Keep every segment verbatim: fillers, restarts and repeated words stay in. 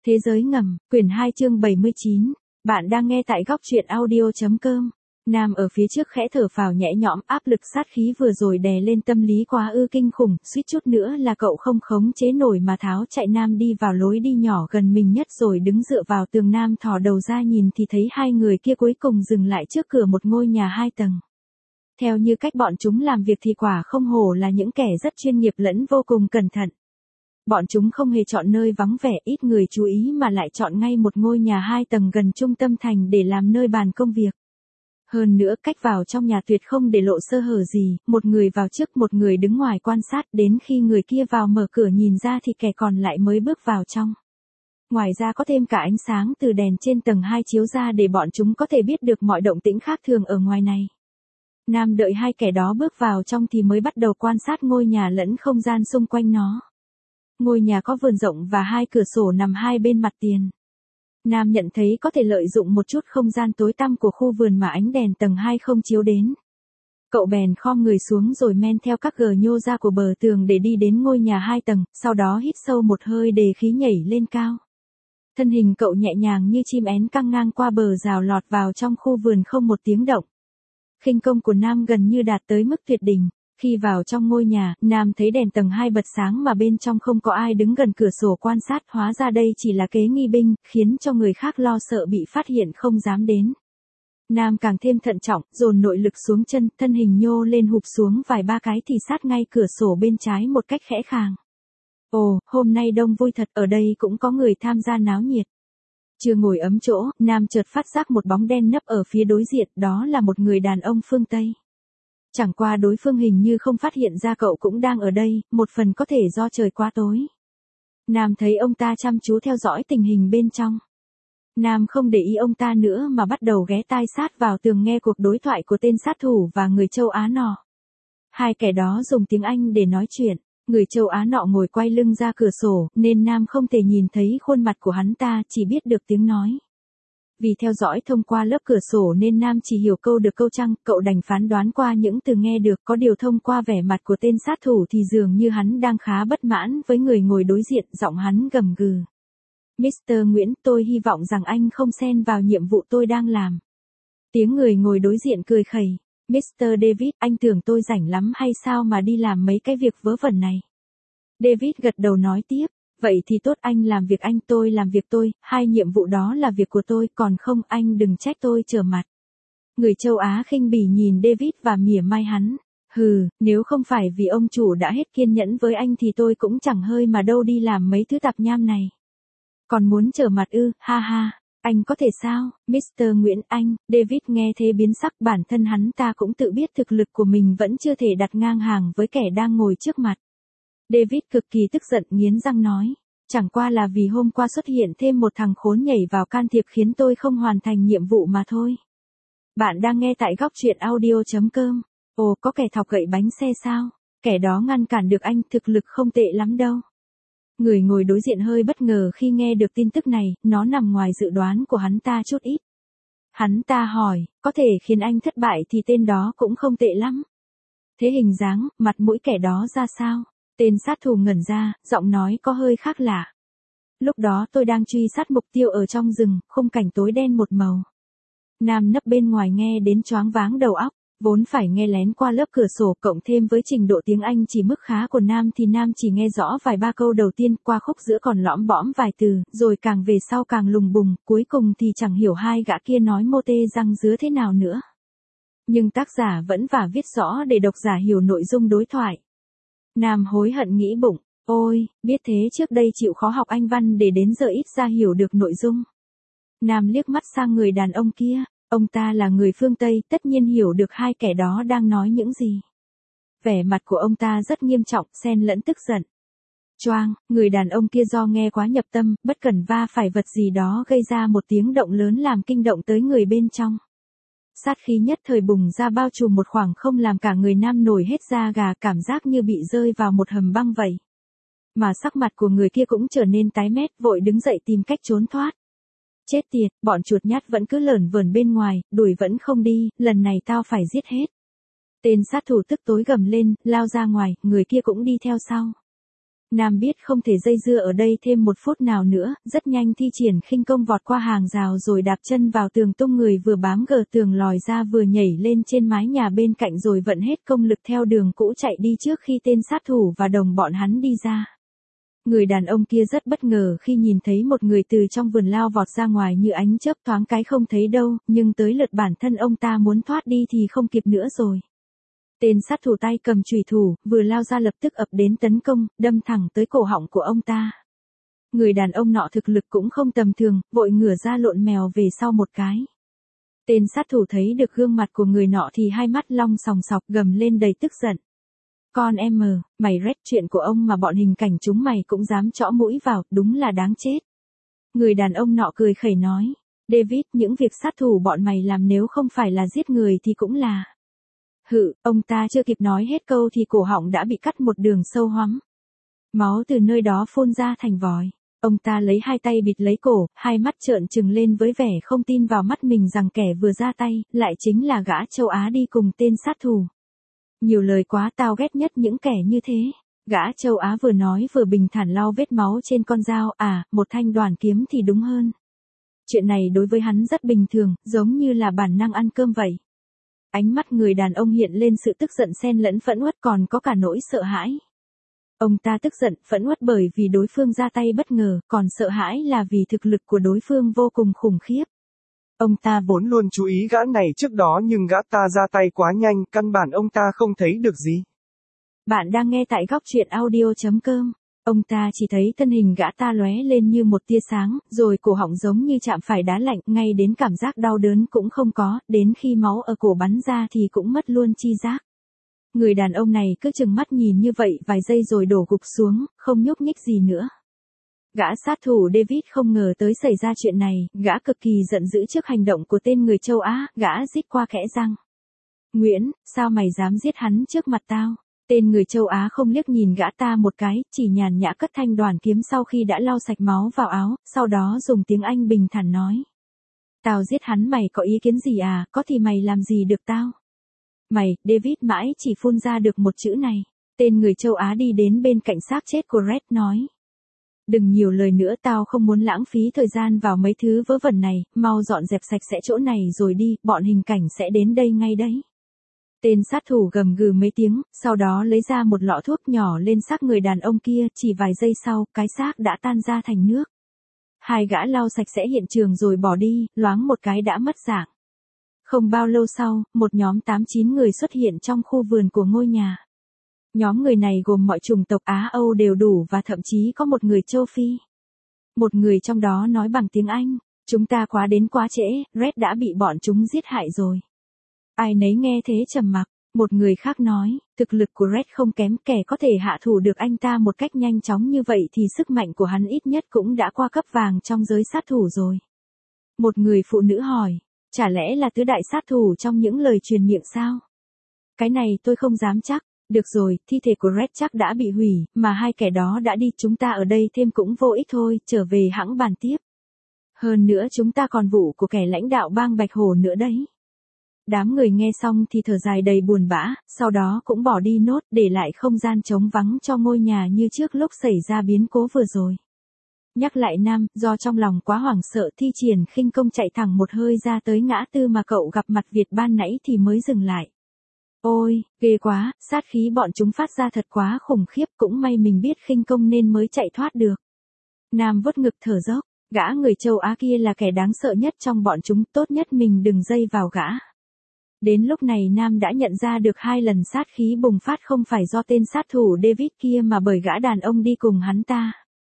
Thế giới ngầm, quyển hai chương bảy mươi chín. Bạn đang nghe tại góc truyện audio.com. Nam ở phía trước khẽ thở phào nhẹ nhõm, áp lực sát khí vừa rồi đè lên tâm lý quá ư kinh khủng, suýt chút nữa là cậu không khống chế nổi mà tháo chạy. Nam đi vào lối đi nhỏ gần mình nhất rồi đứng dựa vào tường. Nam thò đầu ra nhìn thì thấy hai người kia cuối cùng dừng lại trước cửa một ngôi nhà hai tầng. Theo như cách bọn chúng làm việc thì quả không hổ là những kẻ rất chuyên nghiệp lẫn vô cùng cẩn thận. Bọn chúng không hề chọn nơi vắng vẻ ít người chú ý mà lại chọn ngay một ngôi nhà hai tầng gần trung tâm thành để làm nơi bàn công việc. Hơn nữa cách vào trong nhà tuyệt không để lộ sơ hở gì, một người vào trước một người đứng ngoài quan sát, đến khi người kia vào mở cửa nhìn ra thì kẻ còn lại mới bước vào trong. Ngoài ra có thêm cả ánh sáng từ đèn trên tầng hai chiếu ra để bọn chúng có thể biết được mọi động tĩnh khác thường ở ngoài này. Nam đợi hai kẻ đó bước vào trong thì mới bắt đầu quan sát ngôi nhà lẫn không gian xung quanh nó. Ngôi nhà có vườn rộng và hai cửa sổ nằm hai bên mặt tiền. Nam nhận thấy có thể lợi dụng một chút không gian tối tăm của khu vườn mà ánh đèn tầng hai không chiếu đến. Cậu bèn khom người xuống rồi men theo các gờ nhô ra của bờ tường để đi đến ngôi nhà hai tầng, sau đó hít sâu một hơi để khí nhảy lên cao. Thân hình cậu nhẹ nhàng như chim én căng ngang qua bờ rào lọt vào trong khu vườn không một tiếng động. Khinh công của Nam gần như đạt tới mức tuyệt đỉnh. Khi vào trong ngôi nhà, Nam thấy đèn tầng hai bật sáng mà bên trong không có ai đứng gần cửa sổ quan sát, hóa ra đây chỉ là kế nghi binh, khiến cho người khác lo sợ bị phát hiện không dám đến. Nam càng thêm thận trọng, dồn nội lực xuống chân, thân hình nhô lên hụp xuống vài ba cái thì sát ngay cửa sổ bên trái một cách khẽ khàng. Ồ, hôm nay đông vui thật, ở đây cũng có người tham gia náo nhiệt. Chưa ngồi ấm chỗ, Nam chợt phát giác một bóng đen nấp ở phía đối diện, đó là một người đàn ông phương Tây. Chẳng qua đối phương hình như không phát hiện ra cậu cũng đang ở đây, một phần có thể do trời quá tối. Nam thấy ông ta chăm chú theo dõi tình hình bên trong. Nam không để ý ông ta nữa mà bắt đầu ghé tai sát vào tường nghe cuộc đối thoại của tên sát thủ và người châu Á nọ. Hai kẻ đó dùng tiếng Anh để nói chuyện, người châu Á nọ ngồi quay lưng ra cửa sổ nên Nam không thể nhìn thấy khuôn mặt của hắn ta, chỉ biết được tiếng nói. Vì theo dõi thông qua lớp cửa sổ nên Nam chỉ hiểu câu được câu trăng, cậu đành phán đoán qua những từ nghe được, có điều thông qua vẻ mặt của tên sát thủ thì dường như hắn đang khá bất mãn với người ngồi đối diện, giọng hắn gầm gừ. mít tơ Nguyễn, tôi hy vọng rằng anh không xen vào nhiệm vụ tôi đang làm. Tiếng người ngồi đối diện cười khẩy. mít tơ David, anh tưởng tôi rảnh lắm hay sao mà đi làm mấy cái việc vớ vẩn này? David gật đầu nói tiếp. Vậy thì tốt, anh làm việc anh, tôi làm việc tôi, hai nhiệm vụ đó là việc của tôi, còn không anh đừng trách tôi trở mặt. Người châu Á khinh bỉ nhìn David và mỉa mai hắn. Hừ, nếu không phải vì ông chủ đã hết kiên nhẫn với anh thì tôi cũng chẳng hơi mà đâu đi làm mấy thứ tạp nham này. Còn muốn trở mặt ư, ha ha, anh có thể sao, mít tơ Nguyễn anh, David nghe thế biến sắc, bản thân hắn ta cũng tự biết thực lực của mình vẫn chưa thể đặt ngang hàng với kẻ đang ngồi trước mặt. David cực kỳ tức giận nghiến răng nói, chẳng qua là vì hôm qua xuất hiện thêm một thằng khốn nhảy vào can thiệp khiến tôi không hoàn thành nhiệm vụ mà thôi. Bạn đang nghe tại góc truyện audio.com. Ồ, có kẻ thọc gậy bánh xe sao? Kẻ đó ngăn cản được anh, thực lực không tệ lắm đâu. Người ngồi đối diện hơi bất ngờ khi nghe được tin tức này, nó nằm ngoài dự đoán của hắn ta chút ít. Hắn ta hỏi, có thể khiến anh thất bại thì tên đó cũng không tệ lắm. Thế hình dáng, mặt mũi kẻ đó ra sao? Tên sát thủ ngẩn ra, giọng nói có hơi khác lạ. Lúc đó tôi đang truy sát mục tiêu ở trong rừng, khung cảnh tối đen một màu. Nam nấp bên ngoài nghe đến choáng váng đầu óc, vốn phải nghe lén qua lớp cửa sổ, cộng thêm với trình độ tiếng Anh chỉ mức khá của Nam thì Nam chỉ nghe rõ vài ba câu đầu tiên, qua khúc giữa còn lõm bõm vài từ, rồi càng về sau càng lùng bùng, cuối cùng thì chẳng hiểu hai gã kia nói mô tê răng dứa thế nào nữa. Nhưng tác giả vẫn vả viết rõ để độc giả hiểu nội dung đối thoại. Nam hối hận nghĩ bụng, ôi, biết thế trước đây chịu khó học Anh văn để đến giờ ít ra hiểu được nội dung. Nam liếc mắt sang người đàn ông kia, ông ta là người phương Tây, tất nhiên hiểu được hai kẻ đó đang nói những gì. Vẻ mặt của ông ta rất nghiêm trọng, xen lẫn tức giận. Choang, người đàn ông kia do nghe quá nhập tâm, bất cẩn va phải vật gì đó gây ra một tiếng động lớn làm kinh động tới người bên trong. Sát khí nhất thời bùng ra bao trùm một khoảng không làm cả người Nam nổi hết da gà, cảm giác như bị rơi vào một hầm băng vậy. Mà sắc mặt của người kia cũng trở nên tái mét, vội đứng dậy tìm cách trốn thoát. Chết tiệt, bọn chuột nhát vẫn cứ lởn vởn bên ngoài, đuổi vẫn không đi, lần này tao phải giết hết. Tên sát thủ tức tối gầm lên, lao ra ngoài, người kia cũng đi theo sau. Nam biết không thể dây dưa ở đây thêm một phút nào nữa, rất nhanh thi triển khinh công vọt qua hàng rào rồi đạp chân vào tường, tung người vừa bám gờ tường lòi ra vừa nhảy lên trên mái nhà bên cạnh rồi vận hết công lực theo đường cũ chạy đi trước khi tên sát thủ và đồng bọn hắn đi ra. Người đàn ông kia rất bất ngờ khi nhìn thấy một người từ trong vườn lao vọt ra ngoài như ánh chớp, thoáng cái không thấy đâu, nhưng tới lượt bản thân ông ta muốn thoát đi thì không kịp nữa rồi. Tên sát thủ tay cầm chùy thủ, vừa lao ra lập tức ập đến tấn công, đâm thẳng tới cổ họng của ông ta. Người đàn ông nọ thực lực cũng không tầm thường, vội ngửa ra lộn mèo về sau một cái. Tên sát thủ thấy được gương mặt của người nọ thì hai mắt long sòng sọc, gầm lên đầy tức giận. Con em mờ, mày rét chuyện của ông mà bọn hình cảnh chúng mày cũng dám chõ mũi vào, đúng là đáng chết. Người đàn ông nọ cười khẩy nói, David, những việc sát thủ bọn mày làm nếu không phải là giết người thì cũng là... Hự, ông ta chưa kịp nói hết câu thì cổ họng đã bị cắt một đường sâu hoắm. Máu từ nơi đó phun ra thành vòi. Ông ta lấy hai tay bịt lấy cổ, hai mắt trợn trừng lên với vẻ không tin vào mắt mình rằng kẻ vừa ra tay, lại chính là gã châu Á đi cùng tên sát thủ. Nhiều lời quá, tao ghét nhất những kẻ như thế. Gã châu Á vừa nói vừa bình thản lau vết máu trên con dao, à, một thanh đoàn kiếm thì đúng hơn. Chuyện này đối với hắn rất bình thường, giống như là bản năng ăn cơm vậy. Ánh mắt người đàn ông hiện lên sự tức giận xen lẫn phẫn uất, còn có cả nỗi sợ hãi. Ông ta tức giận, phẫn uất bởi vì đối phương ra tay bất ngờ, còn sợ hãi là vì thực lực của đối phương vô cùng khủng khiếp. Ông ta vốn luôn chú ý gã này trước đó nhưng gã ta ra tay quá nhanh, căn bản ông ta không thấy được gì. Bạn đang nghe tại góc truyện audio chấm com. Ông ta chỉ thấy thân hình gã ta lóe lên như một tia sáng, rồi cổ họng giống như chạm phải đá lạnh, ngay đến cảm giác đau đớn cũng không có, đến khi máu ở cổ bắn ra thì cũng mất luôn chi giác. Người đàn ông này cứ chừng mắt nhìn như vậy vài giây rồi đổ gục xuống, không nhúc nhích gì nữa. Gã sát thủ David không ngờ tới xảy ra chuyện này, gã cực kỳ giận dữ trước hành động của tên người châu Á, gã rít qua khẽ răng. Nguyễn, sao mày dám giết hắn trước mặt tao? Tên người châu Á không liếc nhìn gã ta một cái, chỉ nhàn nhã cất thanh đoàn kiếm sau khi đã lau sạch máu vào áo, sau đó dùng tiếng Anh bình thản nói. Tao giết hắn, mày có ý kiến gì à, có thì mày làm gì được tao? Mày, David mãi chỉ phun ra được một chữ này. Tên người châu Á đi đến bên cạnh xác chết của Red nói. Đừng nhiều lời nữa, tao không muốn lãng phí thời gian vào mấy thứ vớ vẩn này, mau dọn dẹp sạch sẽ chỗ này rồi đi, bọn hình cảnh sẽ đến đây ngay đấy. Tên sát thủ gầm gừ mấy tiếng, sau đó lấy ra một lọ thuốc nhỏ lên xác người đàn ông kia, chỉ vài giây sau, cái xác đã tan ra thành nước. Hai gã lau sạch sẽ hiện trường rồi bỏ đi, loáng một cái đã mất dạng. Không bao lâu sau, một nhóm tám chín người xuất hiện trong khu vườn của ngôi nhà. Nhóm người này gồm mọi chủng tộc Á Âu đều đủ và thậm chí có một người châu Phi. Một người trong đó nói bằng tiếng Anh, chúng ta quá đến quá trễ, Red đã bị bọn chúng giết hại rồi. Ai nấy nghe thế trầm mặc, một người khác nói, thực lực của Red không kém, kẻ có thể hạ thủ được anh ta một cách nhanh chóng như vậy thì sức mạnh của hắn ít nhất cũng đã qua cấp vàng trong giới sát thủ rồi. Một người phụ nữ hỏi, chả lẽ là tứ đại sát thủ trong những lời truyền miệng sao? Cái này tôi không dám chắc. Được rồi, thi thể của Red chắc đã bị hủy, mà hai kẻ đó đã đi, chúng ta ở đây thêm cũng vô ích thôi, trở về hãng bàn tiếp. Hơn nữa chúng ta còn vụ của kẻ lãnh đạo bang Bạch Hổ nữa đấy. Đám người nghe xong thì thở dài đầy buồn bã, sau đó cũng bỏ đi nốt, để lại không gian trống vắng cho ngôi nhà như trước lúc xảy ra biến cố vừa rồi. Nhắc lại Nam, do trong lòng quá hoảng sợ, thi triển khinh công chạy thẳng một hơi ra tới ngã tư mà cậu gặp mặt Việt ban nãy thì mới dừng lại. Ôi, ghê quá, sát khí bọn chúng phát ra thật quá khủng khiếp, cũng may mình biết khinh công nên mới chạy thoát được. Nam vuốt ngực thở dốc, gã người châu Á kia là kẻ đáng sợ nhất trong bọn chúng, tốt nhất mình đừng dây vào gã. Đến lúc này Nam đã nhận ra được hai lần sát khí bùng phát không phải do tên sát thủ David kia mà bởi gã đàn ông đi cùng hắn ta.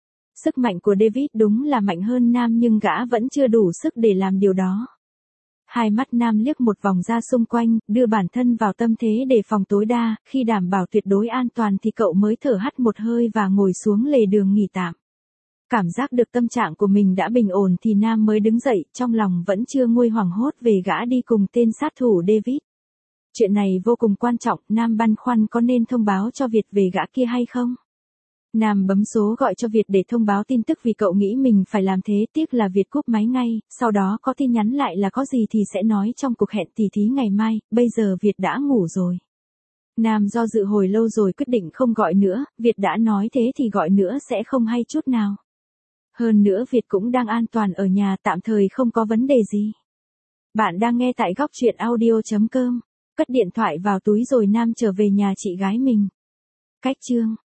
Sức mạnh của David đúng là mạnh hơn Nam nhưng gã vẫn chưa đủ sức để làm điều đó. Hai mắt Nam liếc một vòng ra xung quanh, đưa bản thân vào tâm thế để phòng tối đa, khi đảm bảo tuyệt đối an toàn thì cậu mới thở hắt một hơi và ngồi xuống lề đường nghỉ tạm. Cảm giác được tâm trạng của mình đã bình ổn thì Nam mới đứng dậy, trong lòng vẫn chưa nguôi hoảng hốt về gã đi cùng tên sát thủ David. Chuyện này vô cùng quan trọng, Nam băn khoăn có nên thông báo cho Việt về gã kia hay không? Nam bấm số gọi cho Việt để thông báo tin tức vì cậu nghĩ mình phải làm thế, tiếc là Việt cúp máy ngay, sau đó có tin nhắn lại là có gì thì sẽ nói trong cuộc hẹn tỉ thí ngày mai, bây giờ Việt đã ngủ rồi. Nam do dự hồi lâu rồi quyết định không gọi nữa, Việt đã nói thế thì gọi nữa sẽ không hay chút nào. Hơn nữa Việt cũng đang an toàn ở nhà, tạm thời không có vấn đề gì. Bạn đang nghe tại góc chuyện audio chấm com. Cất điện thoại vào túi rồi Nam trở về nhà chị gái mình. Cách chương